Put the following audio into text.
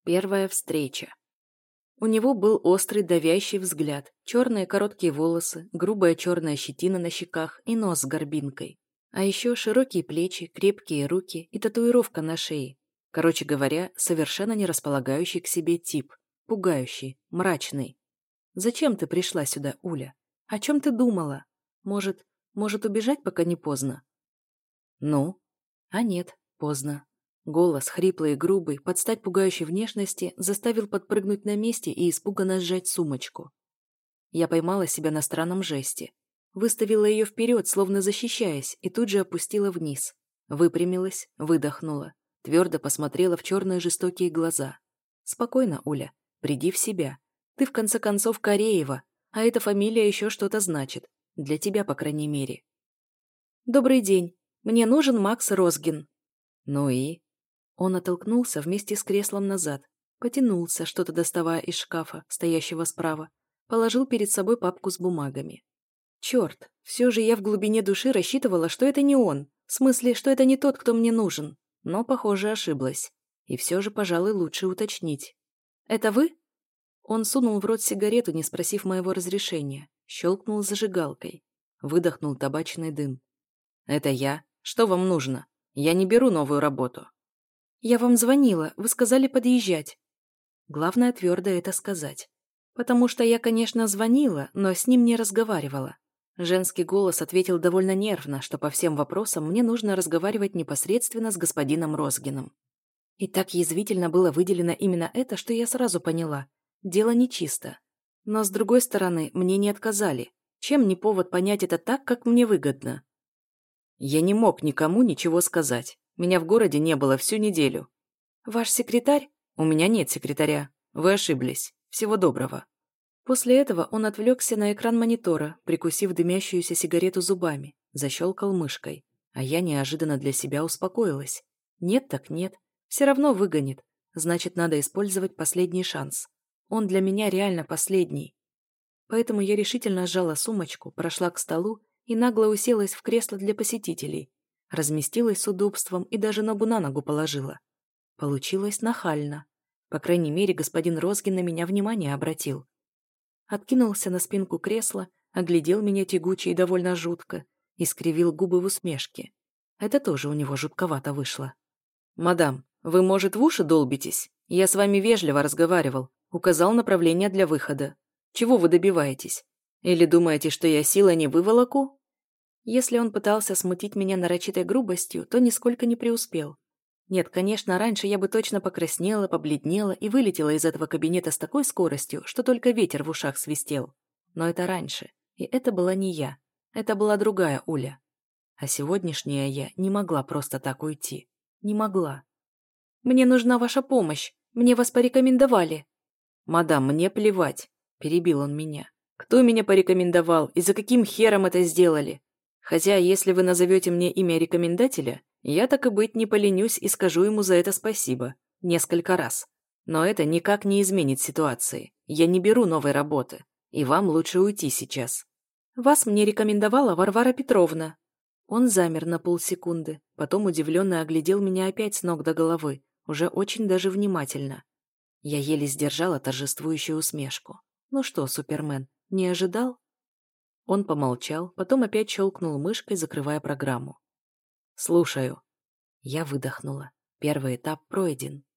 Первая встреча. У него был острый, давящий взгляд, черные короткие волосы, грубая черная щетина на щеках и нос с горбинкой. А еще широкие плечи, крепкие руки и татуировка на шее. Короче говоря, совершенно не располагающий к себе тип. Пугающий, мрачный. «Зачем ты пришла сюда, Уля? О чем ты думала? Может убежать, пока не поздно?» «Ну?» А нет, поздно. Голос, хриплый и грубый, под стать пугающей внешности, заставил подпрыгнуть на месте и испуганно сжать сумочку. Я поймала себя на странном жесте. Выставила ее вперед, словно защищаясь, и тут же опустила вниз. Выпрямилась, выдохнула. Твердо посмотрела в черные жестокие глаза. «Спокойно, Уля. Приди в себя. Ты, в конце концов, Кореева, а эта фамилия еще что-то значит. Для тебя, по крайней мере». «Добрый день. Мне нужен Макс Розгин». «Ну и?» Он оттолкнулся вместе с креслом назад, потянулся, что-то доставая из шкафа, стоящего справа, положил перед собой папку с бумагами. Черт, все же я в глубине души рассчитывала, что это не он, в смысле, что это не тот, кто мне нужен, но, похоже, ошиблась. И все же, пожалуй, лучше уточнить. «Это вы?» Он сунул в рот сигарету, не спросив моего разрешения, щелкнул зажигалкой, выдохнул табачный дым. «Это я. Что вам нужно? Я не беру новую работу». «Я вам звонила, вы сказали подъезжать». Главное твердо это сказать. Потому что я, конечно, звонила, но с ним не разговаривала. Женский голос ответил довольно нервно, что по всем вопросам мне нужно разговаривать непосредственно с господином Розгиным. И так язвительно было выделено именно это, что я сразу поняла. Дело нечисто. Но, с другой стороны, мне не отказали. Чем не повод понять это так, как мне выгодно? Я не мог никому ничего сказать. Меня в городе не было всю неделю. Ваш секретарь? У меня нет секретаря. Вы ошиблись. Всего доброго. После этого он отвлекся на экран монитора, прикусив дымящуюся сигарету зубами, защелкал мышкой. А я неожиданно для себя успокоилась. Нет так нет. Все равно выгонит. Значит, надо использовать последний шанс. Он для меня реально последний. Поэтому я решительно сжала сумочку, прошла к столу и нагло уселась в кресло для посетителей. Разместилась с удобством и даже ногу на ногу положила. Получилось нахально. По крайней мере, господин Розгин на меня внимание обратил. Откинулся на спинку кресла, оглядел меня тягуче и довольно жутко и скривил губы в усмешке. Это тоже у него жутковато вышло. «Мадам, вы, может, в уши долбитесь? Я с вами вежливо разговаривал, указал направление для выхода. Чего вы добиваетесь? Или думаете, что я силой не выволоку?» Если он пытался смутить меня нарочитой грубостью, то нисколько не преуспел. Нет, конечно, раньше я бы точно покраснела, побледнела и вылетела из этого кабинета с такой скоростью, что только ветер в ушах свистел. Но это раньше. И это была не я. Это была другая Уля. А сегодняшняя я не могла просто так уйти. Не могла. «Мне нужна ваша помощь. Мне вас порекомендовали». «Мадам, мне плевать», – перебил он меня. «Кто меня порекомендовал и за каким хером это сделали? Хотя, если вы назовете мне имя рекомендателя, я так и быть не поленюсь и скажу ему за это спасибо. Несколько раз. Но это никак не изменит ситуации. Я не беру новой работы. И вам лучше уйти сейчас». «Вас мне рекомендовала Варвара Петровна». Он замер на полсекунды, потом удивленно оглядел меня опять с ног до головы, уже очень даже внимательно. Я еле сдержала торжествующую усмешку. «Ну что, Супермен, не ожидал?» Он помолчал, потом опять щелкнул мышкой, закрывая программу. «Слушаю». Я выдохнула. Первый этап пройден.